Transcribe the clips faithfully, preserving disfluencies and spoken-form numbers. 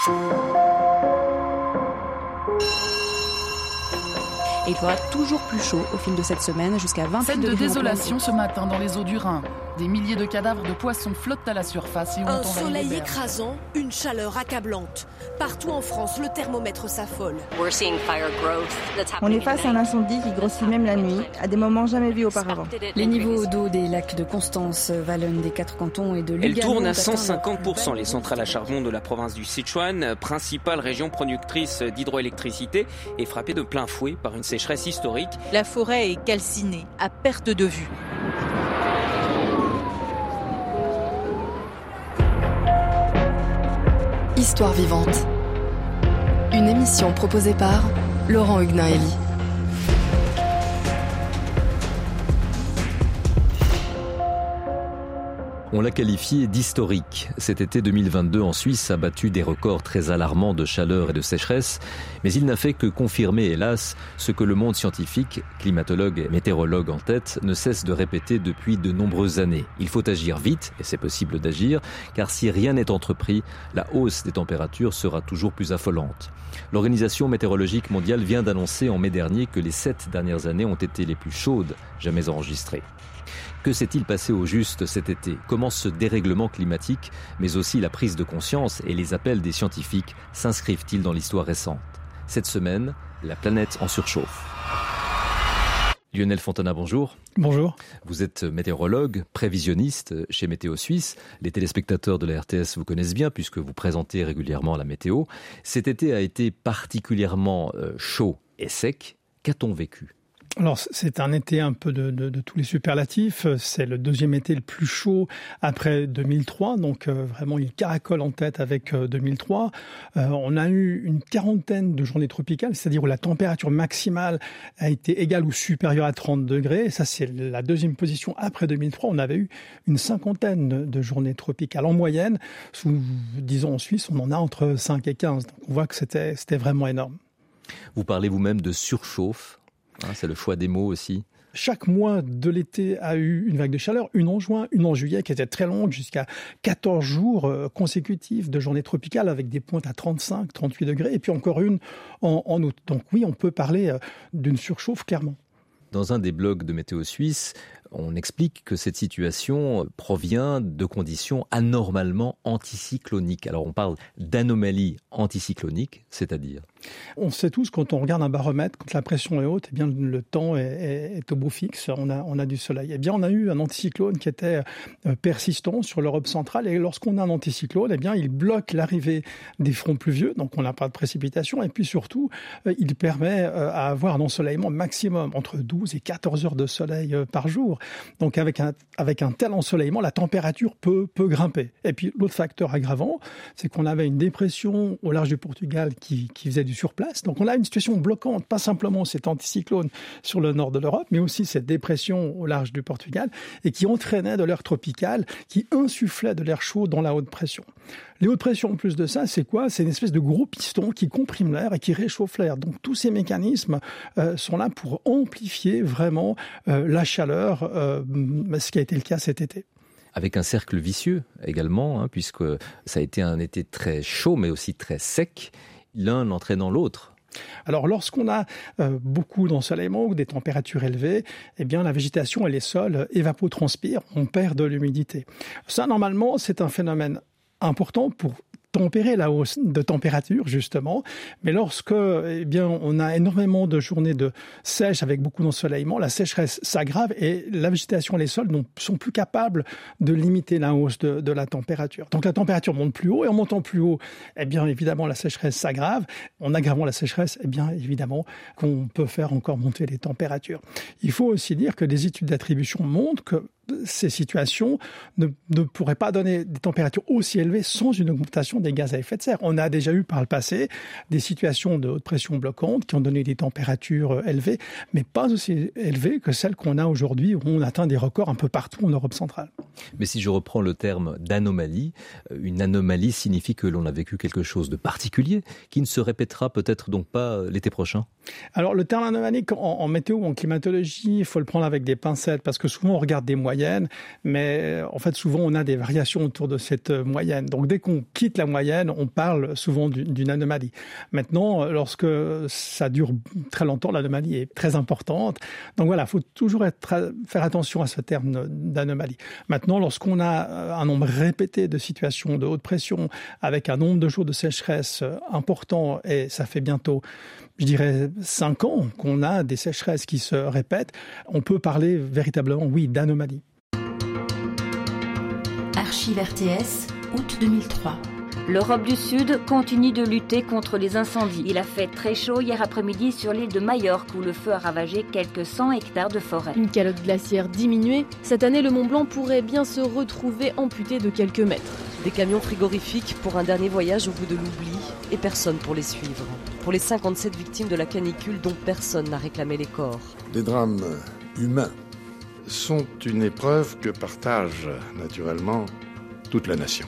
Et il fera toujours plus chaud au fil de cette semaine, jusqu'à vingt-huit degrés. Scène de désolation ce matin dans les eaux du Rhin. Des milliers de cadavres de poissons flottent à la surface et ont Un envahi soleil les berges. écrasant, une chaleur accablante. Partout en France, le thermomètre s'affole. On est face à un incendie qui grossit même la nuit, à des moments jamais vus auparavant. Les niveaux d'eau des lacs de Constance, Valognes, des quatre cantons et de Lugano... Elle tourne à ont cent atteint cinquante pour cent leur plus les centrales à charbon de la province du Sichuan, principale région productrice d'hydroélectricité, est frappée de plein fouet par une sécheresse historique. La forêt est calcinée, à perte de vue. Histoire vivante. Une émission proposée par Laurent Hugnaeli. On l'a qualifié d'historique. Cet été deux mille vingt-deux en Suisse a battu des records très alarmants de chaleur et de sécheresse, mais il n'a fait que confirmer, hélas, ce que le monde scientifique, climatologue et météorologue en tête, ne cesse de répéter depuis de nombreuses années. Il faut agir vite, et c'est possible d'agir, car si rien n'est entrepris, la hausse des températures sera toujours plus affolante. L'Organisation météorologique mondiale vient d'annoncer en mai dernier que les sept dernières années ont été les plus chaudes jamais enregistrées. Que s'est-il passé au juste cet été ? Comment ce dérèglement climatique, mais aussi la prise de conscience et les appels des scientifiques s'inscrivent-ils dans l'histoire récente ? Cette semaine, la planète en surchauffe. Lionel Fontana, bonjour. Bonjour. Vous êtes météorologue, prévisionniste chez Météo Suisse. Les téléspectateurs de la R T S vous connaissent bien puisque vous présentez régulièrement la météo. Cet été a été particulièrement chaud et sec. Qu'a-t-on vécu ? Alors, c'est un été un peu de, de, de tous les superlatifs. C'est le deuxième été le plus chaud après deux mille trois. Donc, euh, vraiment, il caracole en tête avec euh, deux mille trois. Euh, on a eu une quarantaine de journées tropicales, c'est-à-dire où la température maximale a été égale ou supérieure à trente degrés. Et ça, c'est la deuxième position après deux mille trois. On avait eu une cinquantaine de, de journées tropicales. En moyenne, sous, disons en Suisse, on en a entre cinq et quinze. Donc, on voit que c'était, c'était vraiment énorme. Vous parlez vous-même de surchauffe. Hein, c'est le choix des mots aussi. Chaque mois de l'été a eu une vague de chaleur, une en juin, une en juillet, qui était très longue, jusqu'à quatorze jours consécutifs de journées tropicales avec des pointes à trente-cinq, trente-huit degrés, et puis encore une en, en août. Donc oui, on peut parler d'une surchauffe, clairement. Dans un des blogs de Météo Suisse, on explique que cette situation provient de conditions anormalement anticycloniques. Alors on parle d'anomalie anticyclonique, c'est-à-dire ? On sait tous, quand on regarde un baromètre, quand la pression est haute, eh bien le temps est, est, est au beau fixe, on a, on a du soleil. Eh bien on a eu un anticyclone qui était persistant sur l'Europe centrale, et lorsqu'on a un anticyclone, eh bien il bloque l'arrivée des fronts pluvieux, donc on n'a pas de précipitation, et puis surtout, il permet à avoir un ensoleillement maximum, entre douze et quatorze heures de soleil par jour. Donc avec un, avec un tel ensoleillement, la température peut, peut grimper. Et puis l'autre facteur aggravant, c'est qu'on avait une dépression au large du Portugal qui, qui faisait du surplace. Donc on a une situation bloquante, pas simplement cet anticyclone sur le nord de l'Europe, mais aussi cette dépression au large du Portugal, et qui entraînait de l'air tropical, qui insufflait de l'air chaud dans la haute pression. Les hautes pressions, en plus de ça, c'est quoi ? C'est une espèce de gros piston qui comprime l'air et qui réchauffe l'air. Donc tous ces mécanismes euh, sont là pour amplifier vraiment euh, la chaleur, euh, ce qui a été le cas cet été. Avec un cercle vicieux également, hein, puisque ça a été un été très chaud, mais aussi très sec, l'un entraînant l'autre. Alors, lorsqu'on a euh, beaucoup d'ensoleillement ou des températures élevées, eh bien, la végétation et les sols évapotranspirent, on perd de l'humidité. Ça, normalement, c'est un phénomène important pour tempérer la hausse de température, justement. Mais lorsque, eh bien, on a énormément de journées de sèche avec beaucoup d'ensoleillement, la sécheresse s'aggrave et la végétation et les sols ne sont plus capables de limiter la hausse de, de la température. Donc la température monte plus haut, et en montant plus haut, eh bien, évidemment, la sécheresse s'aggrave. En aggravant la sécheresse, eh bien, évidemment, qu'on peut faire encore monter les températures. Il faut aussi dire que des études d'attribution montrent que ces situations ne, ne pourraient pas donner des températures aussi élevées sans une augmentation des gaz à effet de serre. On a déjà eu par le passé des situations de haute pression bloquante qui ont donné des températures élevées, mais pas aussi élevées que celles qu'on a aujourd'hui, où on atteint des records un peu partout en Europe centrale. Mais si je reprends le terme d'anomalie, une anomalie signifie que l'on a vécu quelque chose de particulier qui ne se répétera peut-être donc pas l'été prochain. Alors le terme anomalie en, en météo ou en climatologie, il faut le prendre avec des pincettes parce que souvent on regarde des moyennes, mais en fait souvent on a des variations autour de cette moyenne. Donc dès qu'on quitte la moyenne, on parle souvent d'une anomalie. Maintenant, lorsque ça dure très longtemps, l'anomalie est très importante. Donc voilà, il faut toujours être, faire attention à ce terme d'anomalie. Maintenant, lorsqu'on a un nombre répété de situations de haute pression avec un nombre de jours de sécheresse important, et ça fait bientôt, je dirais, cinq ans qu'on a des sécheresses qui se répètent, on peut parler véritablement, oui, d'anomalie. Archives R T S, août deux mille trois. L'Europe du Sud continue de lutter contre les incendies. Il a fait très chaud hier après-midi sur l'île de Majorque où le feu a ravagé quelques cent hectares de forêt. Une calotte glaciaire diminuée. Cette année, le Mont Blanc pourrait bien se retrouver amputé de quelques mètres. Des camions frigorifiques pour un dernier voyage au bout de l'oubli et personne pour les suivre. Pour les cinquante-sept victimes de la canicule dont personne n'a réclamé les corps. Les drames humains sont une épreuve que partage naturellement toute la nation.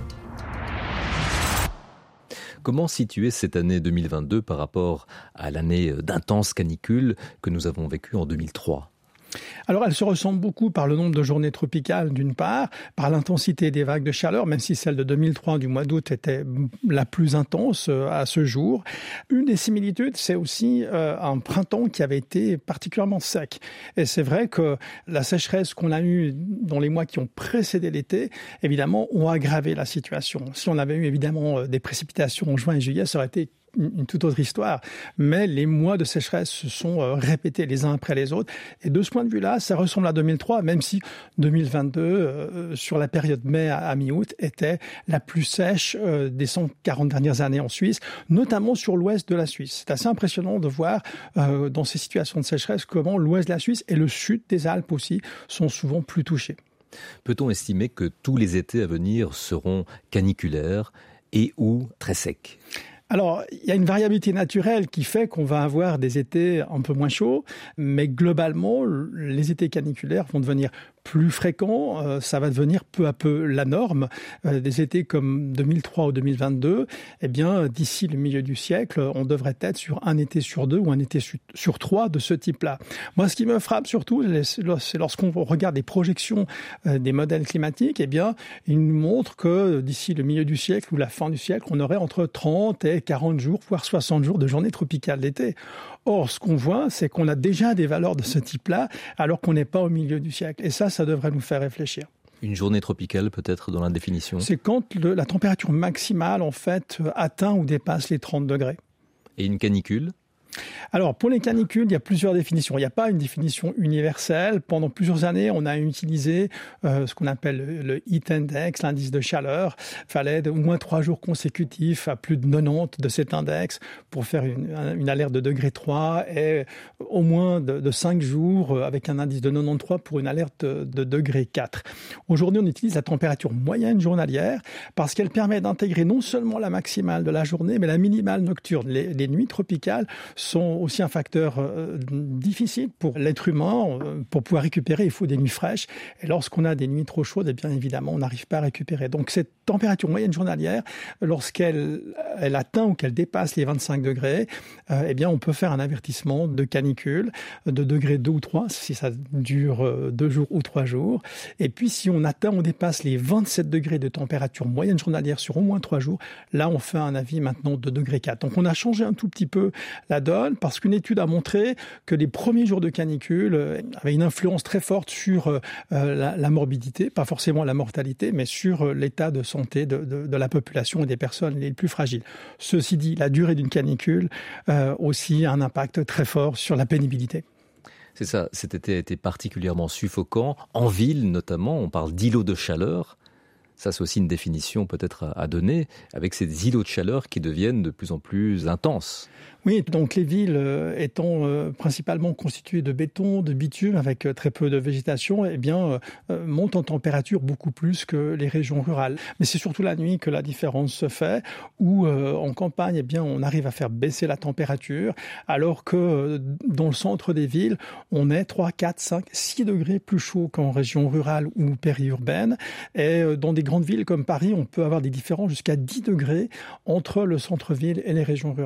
Comment situer cette année deux mille vingt-deux par rapport à l'année d'intenses canicules que nous avons vécue en deux mille trois ? Alors, elle se ressemble beaucoup par le nombre de journées tropicales, d'une part, par l'intensité des vagues de chaleur, même si celle de deux mille trois du mois d'août était la plus intense à ce jour. Une des similitudes, c'est aussi euh, un printemps qui avait été particulièrement sec. Et c'est vrai que la sécheresse qu'on a eue dans les mois qui ont précédé l'été, évidemment, ont aggravé la situation. Si on avait eu évidemment des précipitations en juin et juillet, ça aurait été une toute autre histoire. Mais les mois de sécheresse se sont répétés les uns après les autres. Et de ce point de vue-là, ça ressemble à deux mille trois, même si deux mille vingt-deux, euh, sur la période mai à, à mi-août, était la plus sèche euh, des cent quarante dernières années en Suisse, notamment sur l'ouest de la Suisse. C'est assez impressionnant de voir euh, dans ces situations de sécheresse comment l'ouest de la Suisse et le sud des Alpes aussi sont souvent plus touchés. Peut-on estimer que tous les étés à venir seront caniculaires et ou très secs ? Alors, il y a une variabilité naturelle qui fait qu'on va avoir des étés un peu moins chauds, mais globalement, les étés caniculaires vont devenir plus fréquents, euh, ça va devenir peu à peu la norme. Euh, des étés comme deux mille trois ou deux mille vingt-deux, eh bien, d'ici le milieu du siècle, on devrait être sur un été sur deux ou un été sur, sur trois de ce type-là. Moi, ce qui me frappe surtout, c'est lorsqu'on regarde les projections euh, des modèles climatiques, eh bien, ils nous montrent que d'ici le milieu du siècle ou la fin du siècle, on aurait entre trente et quarante jours, voire soixante jours de journées tropicales d'été. Or, ce qu'on voit, c'est qu'on a déjà des valeurs de ce type-là, alors qu'on n'est pas au milieu du siècle. Et ça, ça devrait nous faire réfléchir. Une journée tropicale, peut-être, dans la définition ? C'est quand le, la température maximale, en fait, atteint ou dépasse les trente degrés. Et une canicule ? Alors, pour les canicules, il y a plusieurs définitions. Il n'y a pas une définition universelle. Pendant plusieurs années, on a utilisé euh, ce qu'on appelle le heat index, l'indice de chaleur. Il fallait au moins trois jours consécutifs à plus de quatre-vingt-dix de cet index pour faire une, une alerte de degré trois et au moins de, de cinq jours avec un indice de quatre-vingt-treize pour une alerte de, de degré quatre. Aujourd'hui, on utilise la température moyenne journalière parce qu'elle permet d'intégrer non seulement la maximale de la journée, mais la minimale nocturne. Les, les nuits tropicales sont aussi un facteur euh, difficile pour l'être humain. Pour pouvoir récupérer, il faut des nuits fraîches. Et lorsqu'on a des nuits trop chaudes, eh bien évidemment, on n'arrive pas à récupérer. Donc cette température moyenne journalière, lorsqu'elle elle atteint ou qu'elle dépasse les vingt-cinq degrés, euh, eh bien on peut faire un avertissement de canicule de degré deux ou trois, si ça dure euh, deux jours ou trois jours. Et puis si on atteint, on dépasse les vingt-sept degrés de température moyenne journalière sur au moins trois jours, là on fait un avis maintenant de degré quatre. Donc on a changé un tout petit peu la donne parce qu'une étude a montré que les premiers jours de canicule avaient une influence très forte sur euh, la, la morbidité, pas forcément la mortalité, mais sur euh, l'état de santé de, de, de la population et des personnes les plus fragiles. Ceci dit, la durée d'une canicule euh, aussi a un impact très fort sur la pénibilité. C'est ça, cet été a été particulièrement suffocant, en ville notamment, on parle d'îlots de chaleur. Ça, c'est aussi une définition peut-être à donner, avec ces îlots de chaleur qui deviennent de plus en plus intenses. Oui, donc les villes euh, étant euh, principalement constituées de béton, de bitume, avec euh, très peu de végétation, eh bien, euh, montent en température beaucoup plus que les régions rurales. Mais c'est surtout la nuit que la différence se fait, où euh, en campagne, eh bien, on arrive à faire baisser la température, alors que euh, dans le centre des villes, on est trois, quatre, cinq, six degrés plus chaud qu'en région rurale ou périurbaine. Et euh, dans des grandes villes comme Paris, on peut avoir des différences jusqu'à dix degrés entre le centre-ville et les régions rurales.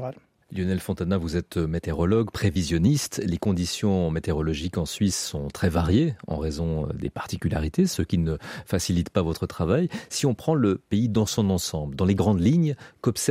Lionel Fontana, vous êtes météorologue, prévisionniste. Les conditions météorologiques en Suisse sont très variées en raison des particularités, ce qui ne facilite pas votre travail. Si on prend le pays dans son ensemble, dans les grandes lignes, qu'observe-t-on ?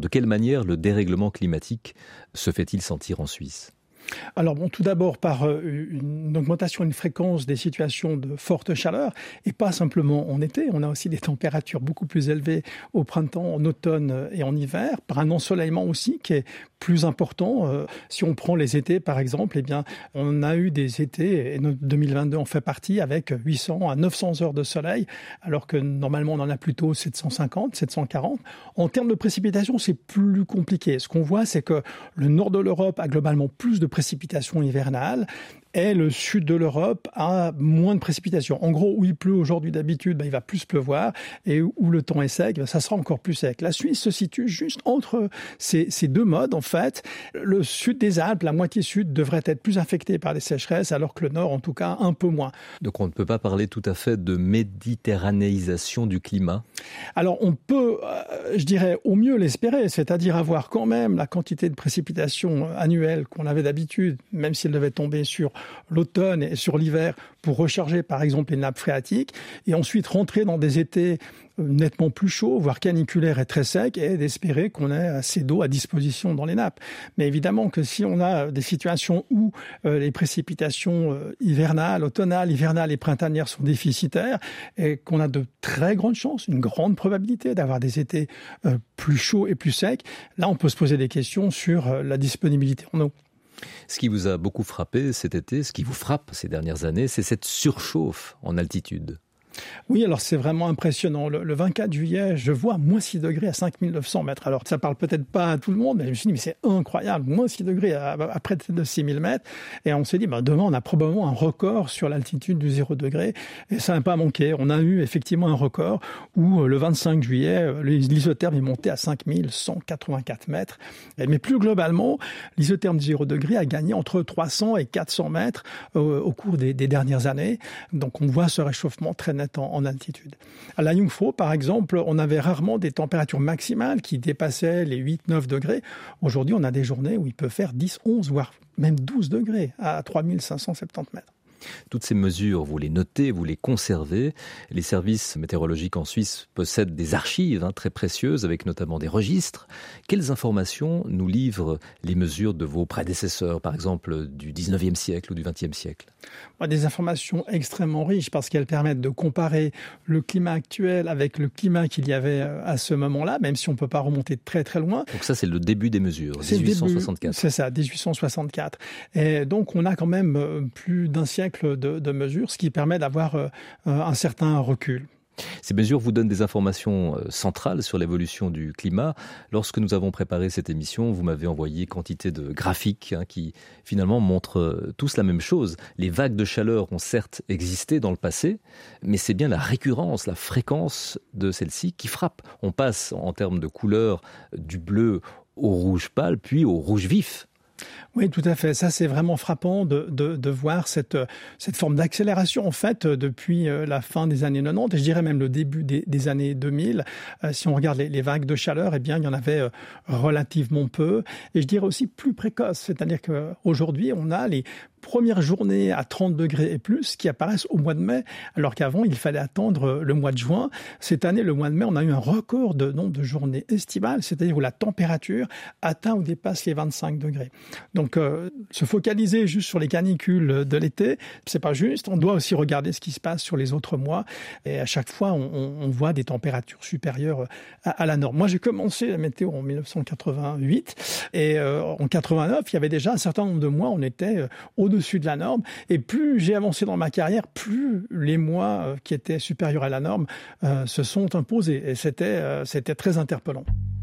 De quelle manière le dérèglement climatique se fait-il sentir en Suisse ? Alors bon, tout d'abord par une augmentation, une fréquence des situations de forte chaleur, et pas simplement en été. On a aussi des températures beaucoup plus élevées au printemps, en automne et en hiver, par un ensoleillement aussi qui est plus important. Euh, si on prend les étés par exemple, eh bien, on a eu des étés, et deux mille vingt-deux en fait partie, avec huit cents à neuf cents heures de soleil, alors que normalement on en a plutôt sept cent cinquante, sept cent quarante. En termes de précipitations, c'est plus compliqué. Ce qu'on voit, c'est que le nord de l'Europe a globalement plus de précipitations hivernales, et le sud de l'Europe a moins de précipitations. En gros, où il pleut aujourd'hui d'habitude, ben, il va plus pleuvoir, et où le temps est sec, ben, ça sera encore plus sec. La Suisse se situe juste entre ces, ces deux modes, en fait. Le sud des Alpes, la moitié sud, devrait être plus affecté par les sécheresses, alors que le nord, en tout cas, un peu moins. Donc on ne peut pas parler tout à fait de méditerranéisation du climat ? Alors on peut, euh, je dirais, au mieux l'espérer, c'est-à-dire avoir quand même la quantité de précipitations annuelles qu'on avait d'habitude, même si elle devait tomber sur l'automne et sur l'hiver, pour recharger par exemple les nappes phréatiques, et ensuite rentrer dans des étés nettement plus chauds, voire caniculaires et très secs, et d'espérer qu'on ait assez d'eau à disposition dans les nappes. Mais évidemment que si on a des situations où euh, les précipitations euh, hivernales, automnales, hivernales et printanières sont déficitaires, et qu'on a de très grandes chances, une grande probabilité d'avoir des étés euh, plus chauds et plus secs, là on peut se poser des questions sur euh, la disponibilité en eau. Ce qui vous a beaucoup frappé cet été, ce qui vous frappe ces dernières années, c'est cette surchauffe en altitude. Oui, alors c'est vraiment impressionnant. Le, le vingt-quatre juillet, je vois moins six degrés à cinq mille neuf cents mètres. Alors ça parle peut-être pas à tout le monde, mais je me suis dit, mais c'est incroyable, moins six degrés à, à près de six mille mètres. Et on s'est dit, bah, demain, on a probablement un record sur l'altitude du zéro degré. Et ça n'a pas manqué. On a eu effectivement un record où le vingt-cinq juillet, l'isotherme est monté à cinq mille cent quatre-vingt-quatre mètres. Mais plus globalement, l'isotherme du zéro degré a gagné entre trois cents et quatre cents mètres au, au cours des, des dernières années. Donc on voit ce réchauffement très net En, en altitude. À la Jungfrau, par exemple, on avait rarement des températures maximales qui dépassaient les huit neuf degrés. Aujourd'hui, on a des journées où il peut faire dix, onze, voire même douze degrés à trois mille cinq cent soixante-dix mètres. Toutes ces mesures, vous les notez, vous les conservez. Les services météorologiques en Suisse possèdent des archives hein, très précieuses, avec notamment des registres. Quelles informations nous livrent les mesures de vos prédécesseurs, par exemple du dix-neuvième siècle ou du vingtième siècle ? Des informations extrêmement riches, parce qu'elles permettent de comparer le climat actuel avec le climat qu'il y avait à ce moment-là, même si on ne peut pas remonter très très loin. Donc ça, c'est le début des mesures, dix-huit cent soixante-quatre. C'est ça, dix-huit cent soixante-quatre. Et donc on a quand même plus d'un siècle De, de mesures, ce qui permet d'avoir euh, un certain recul. Ces mesures vous donnent des informations centrales sur l'évolution du climat. Lorsque nous avons préparé cette émission, vous m'avez envoyé quantité de graphiques hein, qui finalement montrent tous la même chose. Les vagues de chaleur ont certes existé dans le passé, mais c'est bien la récurrence, la fréquence de celle-ci qui frappe. On passe en termes de couleur du bleu au rouge pâle, puis au rouge vif. Oui, tout à fait. Ça, c'est vraiment frappant de, de, de voir cette, cette forme d'accélération, en fait, depuis la fin des années quatre-vingt-dix, et je dirais même le début des, des années deux mille. Euh, si on regarde les, les vagues de chaleur, eh bien, il y en avait euh, relativement peu. Et je dirais aussi plus précoces. C'est-à-dire qu'aujourd'hui, on a les premières journées à trente degrés et plus qui apparaissent au mois de mai, alors qu'avant, il fallait attendre le mois de juin. Cette année, le mois de mai, on a eu un record de nombre de journées estivales, c'est-à-dire où la température atteint ou dépasse les vingt-cinq degrés. Donc, euh, se focaliser juste sur les canicules de l'été, c'est pas juste. On doit aussi regarder ce qui se passe sur les autres mois. Et à chaque fois, on, on voit des températures supérieures à, à la norme. Moi, j'ai commencé la météo en dix-neuf cent quatre-vingt-huit. Et euh, en quatre-vingt-neuf, il y avait déjà un certain nombre de mois, on était euh, au-dessus de la norme. Et plus j'ai avancé dans ma carrière, plus les mois euh, qui étaient supérieurs à la norme euh, se sont imposés. Et c'était, euh, c'était très interpellant.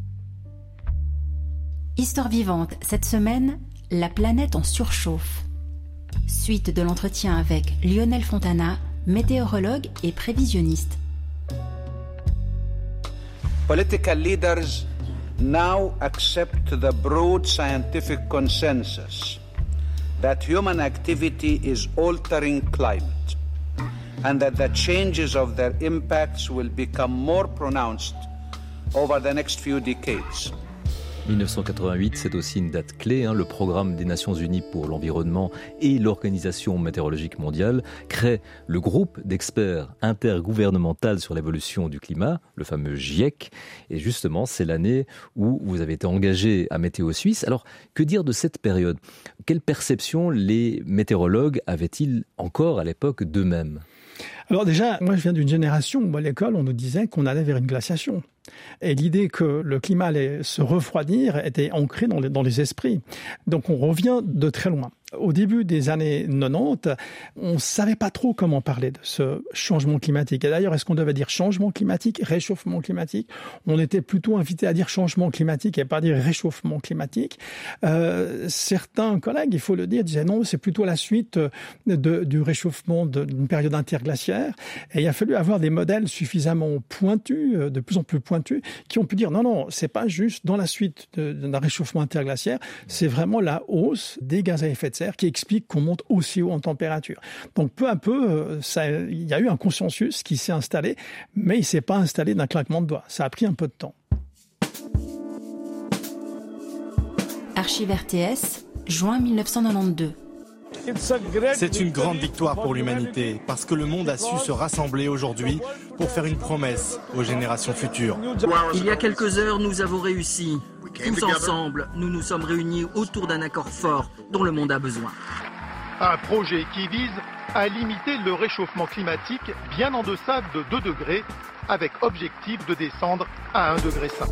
Histoire vivante, cette semaine, la planète en surchauffe. Suite de l'entretien avec Lionel Fontana, météorologue et prévisionniste. Political leaders now accept the broad scientific consensus that human activity is altering climate and that the changes of their impacts will become more pronounced over the next few decades. dix-neuf cent quatre-vingt-huit, c'est aussi une date clé. Hein. Le programme des Nations Unies pour l'environnement et l'Organisation météorologique mondiale crée le groupe d'experts intergouvernemental sur l'évolution du climat, le fameux GIEC. Et justement, c'est l'année où vous avez été engagé à Météo Suisse. Alors, que dire de cette période ? Quelle perception les météorologues avaient-ils encore à l'époque d'eux-mêmes ? Alors déjà, moi je viens d'une génération où à l'école on nous disait qu'on allait vers une glaciation. Et l'idée que le climat allait se refroidir était ancrée dans les, dans les esprits. Donc on revient de très loin. Au début des années quatre-vingt-dix, on ne savait pas trop comment parler de ce changement climatique. Et d'ailleurs, est-ce qu'on devait dire changement climatique, réchauffement climatique ? On était plutôt invité à dire changement climatique et pas dire réchauffement climatique. Euh, certains collègues, il faut le dire, disaient non, c'est plutôt la suite de, du réchauffement de, d'une période interglaciaire. Et il a fallu avoir des modèles suffisamment pointus, de plus en plus pointus, qui ont pu dire non, non, c'est pas juste dans la suite de, d'un réchauffement interglaciaire, c'est vraiment la hausse des gaz à effet de serre qui explique qu'on monte aussi haut en température. Donc peu à peu, ça, il y a eu un consensus qui s'est installé, mais il ne s'est pas installé d'un claquement de doigts. Ça a pris un peu de temps. Archives R T S, juin dix-neuf cent quatre-vingt-douze. C'est une grande victoire pour l'humanité, parce que le monde a su se rassembler aujourd'hui pour faire une promesse aux générations futures. Il y a quelques heures, nous avons réussi. Tous ensemble, nous nous sommes réunis autour d'un accord fort dont le monde a besoin. Un projet qui vise à limiter le réchauffement climatique bien en deçà de deux degrés, avec objectif de descendre à un degré cinq.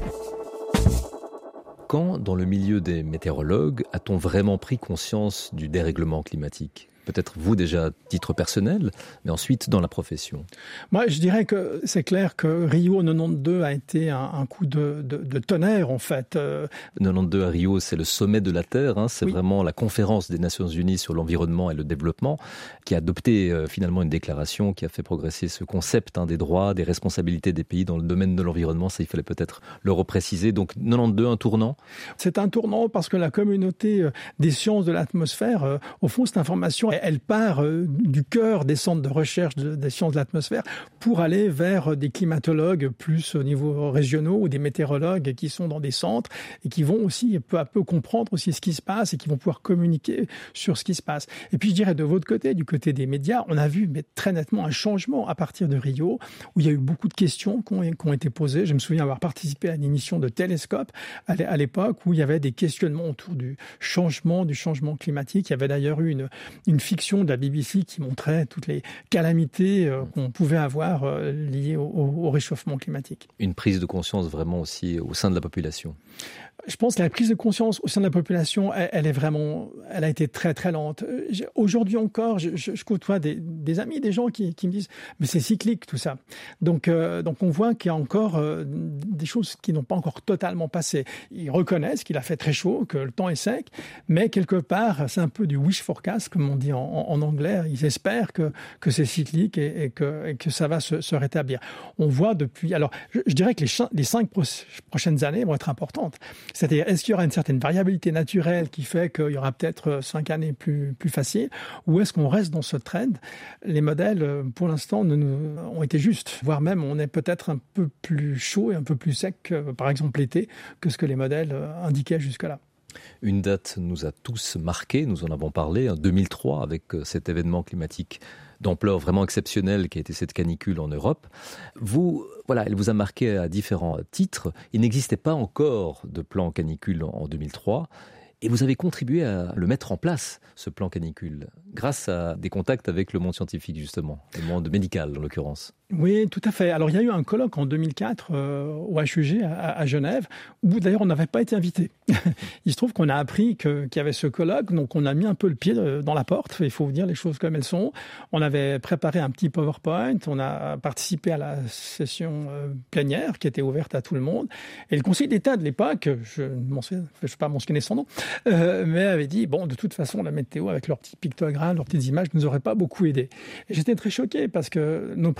Quand, dans le milieu des météorologues, a-t-on vraiment pris conscience du dérèglement climatique ? Peut-être vous déjà à titre personnel, mais ensuite dans la profession. Moi, je dirais que c'est clair que Rio quatre-vingt-douze a été un, un coup de, de, de tonnerre, en fait. Euh... quatre-vingt-douze à Rio, c'est le sommet de la Terre. Hein, c'est oui. vraiment la conférence des Nations Unies sur l'environnement et le développement qui a adopté euh, finalement une déclaration qui a fait progresser ce concept hein, des droits, des responsabilités des pays dans le domaine de l'environnement. Ça, il fallait peut-être le repréciser. Donc quatre-vingt-douze, un tournant ? C'est un tournant parce que la communauté des sciences de l'atmosphère, euh, au fond, cette information, elle part du cœur des centres de recherche des sciences de l'atmosphère pour aller vers des climatologues plus au niveau régionaux ou des météorologues qui sont dans des centres et qui vont aussi peu à peu comprendre aussi ce qui se passe et qui vont pouvoir communiquer sur ce qui se passe. Et puis je dirais de votre côté, du côté des médias, on a vu mais très nettement un changement à partir de Rio où il y a eu beaucoup de questions qui ont, qui ont été posées. Je me souviens avoir participé à une émission de Télescope à l'époque où il y avait des questionnements autour du changement, du changement climatique. Il y avait d'ailleurs eu une, une fiction de la B B C qui montrait toutes les calamités euh, qu'on pouvait avoir euh, liées au, au réchauffement climatique. Une prise de conscience vraiment aussi au sein de la population. Je pense que la prise de conscience au sein de la population, elle, elle est vraiment, elle a été très très lente. Aujourd'hui encore, je, je, je côtoie des, des amis, des gens qui, qui me disent, mais c'est cyclique tout ça. Donc, euh, donc on voit qu'il y a encore euh, des choses qui n'ont pas encore totalement passé. Ils reconnaissent qu'il a fait très chaud, que le temps est sec, mais quelque part, c'est un peu du wish forecast, comme on dit en, en, en anglais. Ils espèrent que, que c'est cyclique et, et, que, et que ça va se, se rétablir. On voit depuis, alors je, je dirais que les, ch- les cinq pro- prochaines années vont être importantes. C'est-à-dire, est-ce qu'il y aura une certaine variabilité naturelle qui fait qu'il y aura peut-être cinq années plus, plus faciles, ou est-ce qu'on reste dans ce trend ? Les modèles, pour l'instant, ne nous, ont été justes, voire même on est peut-être un peu plus chaud et un peu plus sec, par exemple l'été, que ce que les modèles indiquaient jusque-là. Une date nous a tous marqués, nous en avons parlé, en deux mille trois, avec cet événement climatique d'ampleur vraiment exceptionnelle qui a été cette canicule en Europe. Vous, voilà, elle vous a marqué à différents titres. Il n'existait pas encore de plan canicule en deux mille trois. Et vous avez contribué à le mettre en place, ce plan canicule, grâce à des contacts avec le monde scientifique, justement, le monde médical, en l'occurrence. Oui, tout à fait. Alors, il y a eu un colloque en deux mille quatre euh, au H U G à, à Genève, où d'ailleurs on n'avait pas été invité. Il se trouve qu'on a appris que, qu'il y avait ce colloque, donc on a mis un peu le pied dans la porte, il faut vous dire les choses comme elles sont. On avait préparé un petit PowerPoint, on a participé à la session euh, plénière qui était ouverte à tout le monde. Et le Conseil d'État de l'époque, je ne vais pas mentionner son nom, euh, mais avait dit, bon, de toute façon, la météo, avec leurs petits pictogrammes, leurs petites images, ne nous aurait pas beaucoup aidé. Et j'étais très choqué parce que nos prévisions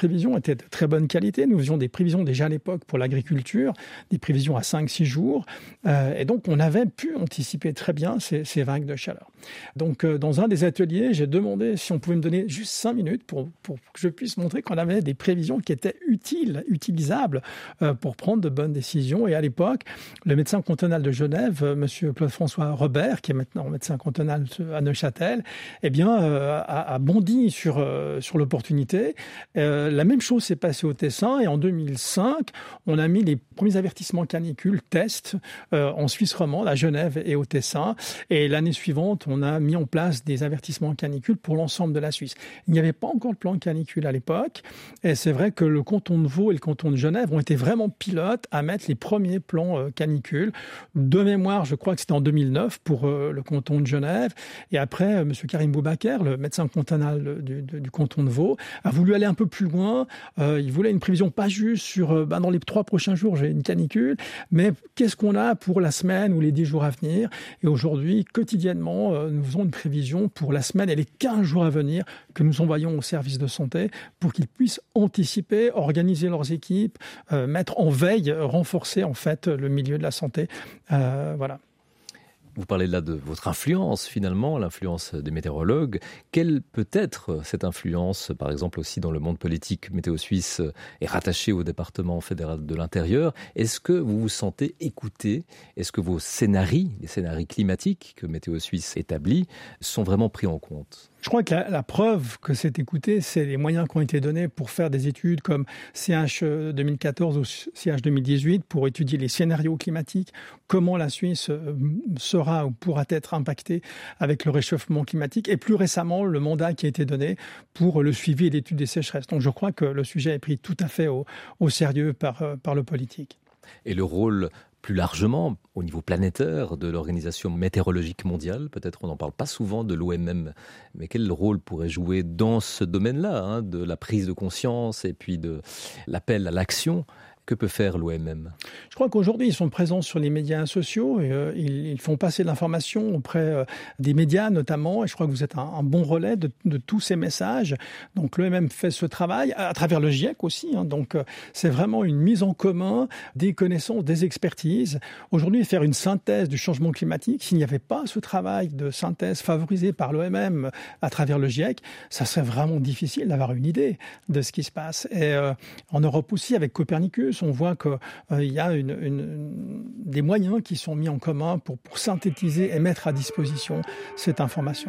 étaient de très bonne qualité. Nous faisions des prévisions déjà à l'époque pour l'agriculture, des prévisions à cinq six jours. Euh, et donc, on avait pu anticiper très bien ces, ces vagues de chaleur. Donc, euh, dans un des ateliers, j'ai demandé si on pouvait me donner juste cinq minutes pour, pour que je puisse montrer qu'on avait des prévisions qui étaient utiles, utilisables euh, pour prendre de bonnes décisions. Et à l'époque, le médecin cantonal de Genève, euh, M. Claude-François Robert, qui est maintenant médecin cantonal à Neuchâtel, eh bien, euh, a, a bondi sur, euh, sur l'opportunité. Euh, la même chose s'est passée au Tessin. Et en deux mille cinq, on a mis les premiers avertissements canicules, tests, euh, en Suisse romande, à Genève et au Tessin. Et l'année suivante, on a mis en place des avertissements canicules pour l'ensemble de la Suisse. Il n'y avait pas encore de plan canicule à l'époque. Et c'est vrai que le canton de Vaud et le canton de Genève ont été vraiment pilotes à mettre les premiers plans euh, canicules. De mémoire, je crois que c'était en deux mille neuf pour euh, le canton de Genève. Et après, euh, M. Karim Boubaker, le médecin cantonal du, du, du canton de Vaud, a voulu aller un peu plus loin. Euh, il voulait une prévision pas juste sur euh, ben, dans les trois prochains jours, j'ai une canicule, mais qu'est-ce qu'on a pour la semaine ou les dix jours à venir. Et aujourd'hui, quotidiennement, euh, nous faisons une prévision pour la semaine et les quinze jours à venir que nous envoyons aux services de santé pour qu'ils puissent anticiper, organiser leurs équipes, euh, mettre en veille, renforcer en fait le milieu de la santé. Euh, voilà. Vous parlez là de votre influence finalement, l'influence des météorologues. Quelle peut être cette influence, par exemple aussi dans le monde politique? Météo Suisse est rattaché au département fédéral de l'intérieur. Est-ce que vous vous sentez écouté? Est-ce que vos scénarios, les scénarios climatiques que Météo Suisse établit, sont vraiment pris en compte? Je crois que la, la preuve que c'est écouté, c'est les moyens qui ont été donnés pour faire des études comme C H deux mille quatorze ou C H deux mille dix-huit pour étudier les scénarios climatiques, comment la Suisse sera ou pourra être impactée avec le réchauffement climatique, et plus récemment le mandat qui a été donné pour le suivi et l'étude des sécheresses. Donc je crois que le sujet est pris tout à fait au, au sérieux par, par le politique. Et le rôle plus largement, au niveau planétaire, de l'Organisation météorologique mondiale, peut-être on n'en parle pas souvent de l'O M M, mais quel rôle pourrait jouer dans ce domaine-là, hein, de la prise de conscience et puis de l'appel à l'action? Que peut faire l'O M M? Je crois qu'aujourd'hui, ils sont présents sur les médias sociaux. Et, euh, ils, ils font passer l'information auprès euh, des médias notamment. Et je crois que vous êtes un, un bon relais de, de tous ces messages. Donc l'O M M fait ce travail à, à travers le GIEC aussi. Hein. Donc euh, c'est vraiment une mise en commun des connaissances, des expertises. Aujourd'hui, faire une synthèse du changement climatique, s'il n'y avait pas ce travail de synthèse favorisé par l'O M M à travers le GIEC, ça serait vraiment difficile d'avoir une idée de ce qui se passe. Et euh, en Europe aussi, avec Copernicus, on voit qu'il euh, y a une, une, une, des moyens qui sont mis en commun pour, pour synthétiser et mettre à disposition cette information.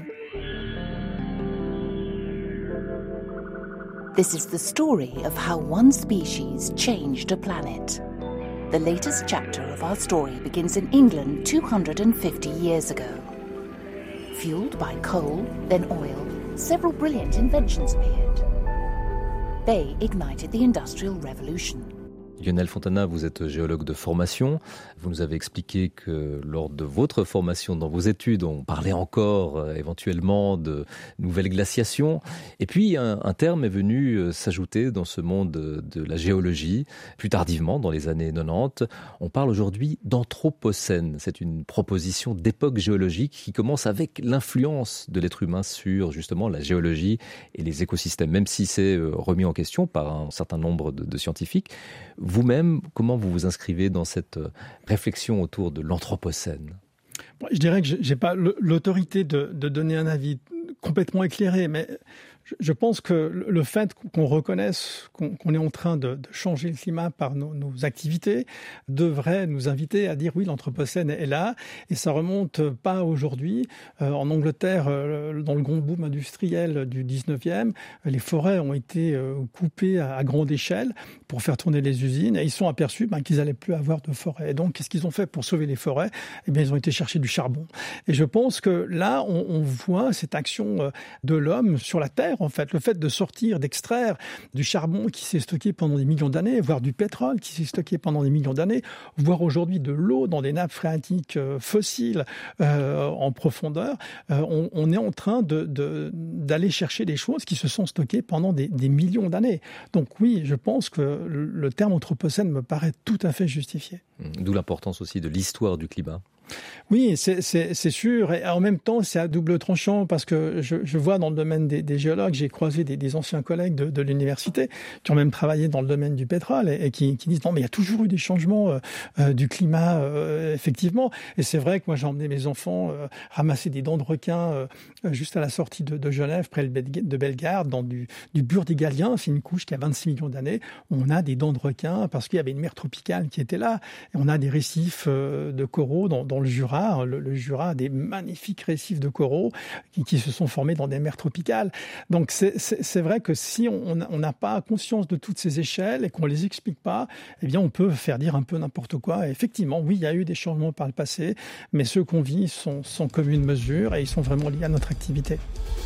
This is the story of how one species changed a planet. The latest chapter of our story begins in England two hundred fifty years ago. Fueled by coal, then oil, several brilliant inventions appeared. They ignited the Industrial Revolution. Lionel Fontana, vous êtes géologue de formation. Vous nous avez expliqué que lors de votre formation, dans vos études, on parlait encore euh, éventuellement de nouvelles glaciations. Et puis, un, un terme est venu euh, s'ajouter dans ce monde de, de la géologie. Plus tardivement, dans les années quatre-vingt-dix, on parle aujourd'hui d'anthropocène. C'est une proposition d'époque géologique qui commence avec l'influence de l'être humain sur justement la géologie et les écosystèmes, même si c'est euh, remis en question par un certain nombre de, de scientifiques. Vous-même, comment vous vous inscrivez dans cette réflexion autour de l'anthropocène? Je dirais que je n'ai pas l'autorité de, de donner un avis complètement éclairé, mais je pense que le fait qu'on reconnaisse qu'on, qu'on est en train de, de changer le climat par nos, nos activités devrait nous inviter à dire oui, l'anthropocène est là, et ça remonte pas aujourd'hui. Euh, en Angleterre, euh, dans le grand boom industriel du dix-neuvième, les forêts ont été euh, coupées à, à grande échelle pour faire tourner les usines, et ils sont aperçus ben, qu'ils n'allaient plus avoir de forêt. Et donc, qu'est-ce qu'ils ont fait pour sauver les forêts? Eh bien, ils ont été chercher du charbon. Et je pense que là, on, on voit cette action de l'homme sur la Terre. En fait, le fait de sortir, d'extraire du charbon qui s'est stocké pendant des millions d'années, voire du pétrole qui s'est stocké pendant des millions d'années, voire aujourd'hui de l'eau dans des nappes phréatiques fossiles euh, en profondeur, euh, on, on est en train de, de, d'aller chercher des choses qui se sont stockées pendant des, des millions d'années. Donc oui, je pense que le terme anthropocène me paraît tout à fait justifié. D'où l'importance aussi de l'histoire du climat. Oui, c'est, c'est, c'est sûr. Et en même temps, c'est à double tranchant parce que je, je vois dans le domaine des, des géologues, j'ai croisé des, des anciens collègues de, de l'université qui ont même travaillé dans le domaine du pétrole et, et qui, qui disent non, mais il y a toujours eu des changements euh, euh, du climat, euh, effectivement. Et c'est vrai que moi, j'ai emmené mes enfants euh, ramasser des dents de requin euh, juste à la sortie de, de Genève, près de Bellegarde, dans du, du burdigallien. C'est une couche qui a vingt-six millions d'années. On a des dents de requin parce qu'il y avait une mer tropicale qui était là. Et on a des récifs euh, de coraux dans, dans le Jura. Le, le Jura a des magnifiques récifs de coraux qui, qui se sont formés dans des mers tropicales. Donc c'est, c'est, c'est vrai que si on n'a pas conscience de toutes ces échelles et qu'on les explique pas, eh bien on peut faire dire un peu n'importe quoi. Et effectivement, oui, il y a eu des changements par le passé, mais ceux qu'on vit sont sans commune mesure et ils sont vraiment liés à notre activité.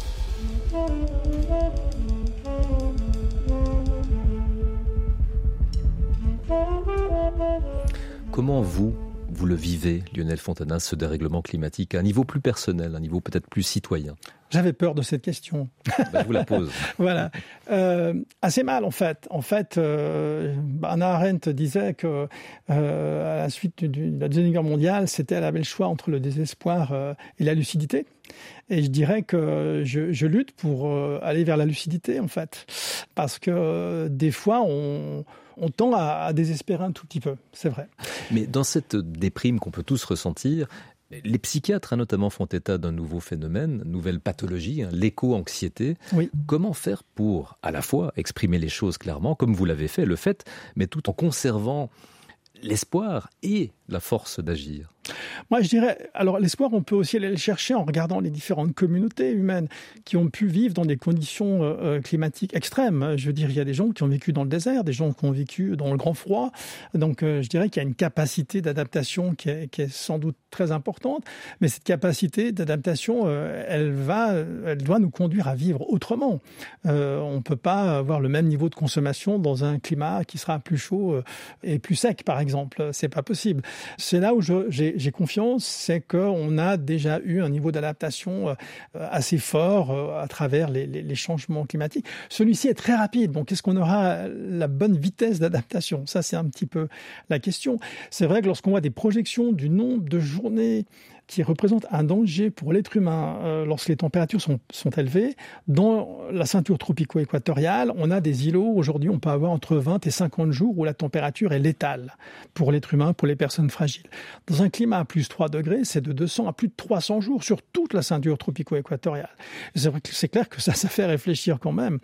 Comment vous Vous le vivez, Lionel Fontana, ce dérèglement climatique, à un niveau plus personnel, un niveau peut-être plus citoyen? J'avais peur de cette question. Ben, je vous la pose. Voilà. Euh, assez mal, en fait. En fait, euh, Hannah Arendt disait que euh, à la suite du, de la Deuxième Guerre mondiale, c'était, elle avait le choix entre le désespoir euh, et la lucidité. Et je dirais que je, je lutte pour euh, aller vers la lucidité, en fait. Parce que euh, des fois, on... on tend à, à désespérer un tout petit peu, c'est vrai. Mais dans cette déprime qu'on peut tous ressentir, les psychiatres, hein, notamment, font état d'un nouveau phénomène, nouvelle pathologie, hein, l'éco-anxiété. Oui. Comment faire pour, à la fois, exprimer les choses clairement, comme vous l'avez fait, le faites, mais tout en conservant l'espoir et la force d'agir? Moi, je dirais, alors l'espoir, on peut aussi aller le chercher en regardant les différentes communautés humaines qui ont pu vivre dans des conditions euh, climatiques extrêmes. Je veux dire, il y a des gens qui ont vécu dans le désert, des gens qui ont vécu dans le grand froid. Donc, euh, je dirais qu'il y a une capacité d'adaptation qui est, qui est sans doute très importante. Mais cette capacité d'adaptation, euh, elle va, elle doit nous conduire à vivre autrement. Euh, on ne peut pas avoir le même niveau de consommation dans un climat qui sera plus chaud euh, et plus sec, par exemple. C'est pas possible. C'est là où je, j'ai j'ai confiance, c'est qu'on a déjà eu un niveau d'adaptation assez fort à travers les, les, les changements climatiques. Celui-ci est très rapide, donc est-ce qu'on aura la bonne vitesse d'adaptation? Ça, c'est un petit peu la question. C'est vrai que lorsqu'on voit des projections du nombre de journées qui représente un danger pour l'être humain euh, lorsque les températures sont, sont élevées. Dans la ceinture tropico-équatoriale, on a des îlots, aujourd'hui on peut avoir entre vingt et cinquante jours où la température est létale pour l'être humain, pour les personnes fragiles. Dans un climat à plus trois degrés, c'est de deux cents à plus de trois cents jours sur toute la ceinture tropico-équatoriale. C'est vrai que c'est clair que ça, ça fait réfléchir quand même.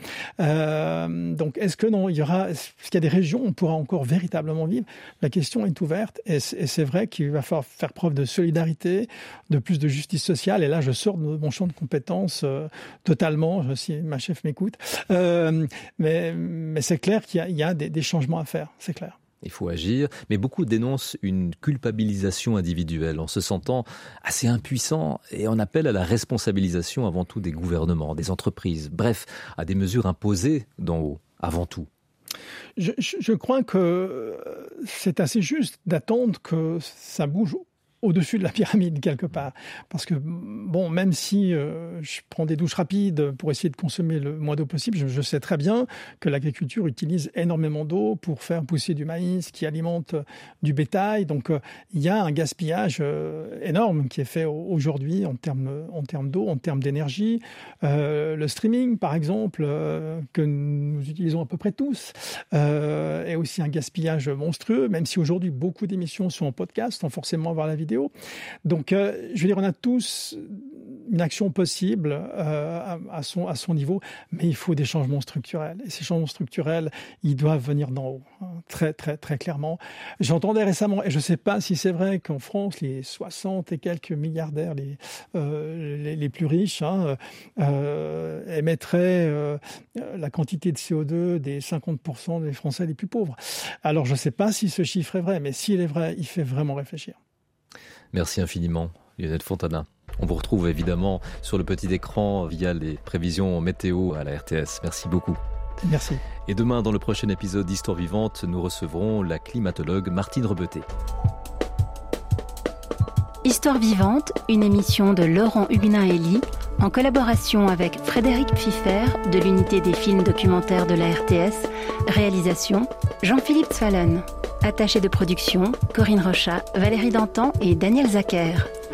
Euh, donc est-ce que non, il y aura, est-ce qu'il y a des régions où on pourra encore véritablement vivre? La question est ouverte et c'est, et c'est vrai qu'il va falloir faire preuve de solidarité, de plus de justice sociale. Et là, je sors de mon champ de compétences euh, totalement, si ma chef m'écoute. Euh, mais, mais c'est clair qu'il y a, il y a des, des changements à faire, c'est clair. Il faut agir, mais beaucoup dénoncent une culpabilisation individuelle en se sentant assez impuissant et on appelle à la responsabilisation avant tout des gouvernements, des entreprises, bref, à des mesures imposées d'en haut, avant tout. Je, je crois que c'est assez juste d'attendre que ça bouge au-dessus de la pyramide, quelque part. Parce que, bon, même si euh, je prends des douches rapides pour essayer de consommer le moins d'eau possible, je, je sais très bien que l'agriculture utilise énormément d'eau pour faire pousser du maïs qui alimente du bétail. Donc, euh, il y a un gaspillage euh, énorme qui est fait aujourd'hui en termes, en termes d'eau, en termes d'énergie. Euh, le streaming, par exemple, euh, que nous utilisons à peu près tous, euh, est aussi un gaspillage monstrueux, même si aujourd'hui, beaucoup d'émissions sont en podcast, sans forcément avoir la vidéo. Donc, euh, je veux dire, on a tous une action possible euh, à, à, son, à son niveau, mais il faut des changements structurels. Et ces changements structurels, ils doivent venir d'en haut, hein, très, très, très clairement. J'entendais récemment, et je ne sais pas si c'est vrai qu'en France, les soixante et quelques milliardaires les, euh, les, les plus riches hein, euh, émettraient euh, la quantité de C O deux des cinquante pour cent des Français les plus pauvres. Alors, je ne sais pas si ce chiffre est vrai, mais s'il est vrai, il fait vraiment réfléchir. Merci infiniment, Lionel Fontana. On vous retrouve évidemment sur le petit écran via les prévisions météo à la R T S. Merci beaucoup. Merci. Et demain, dans le prochain épisode d'Histoire Vivante, nous recevrons la climatologue Martine Rebeté. Histoire Vivante, une émission de Laurent Huguenin-Elie, en collaboration avec Frédéric Pfiffer de l'unité des films documentaires de la R T S, réalisation Jean-Philippe Swallen. Attachés de production, Corinne Rochat, Valérie Dantan et Daniel Zacher.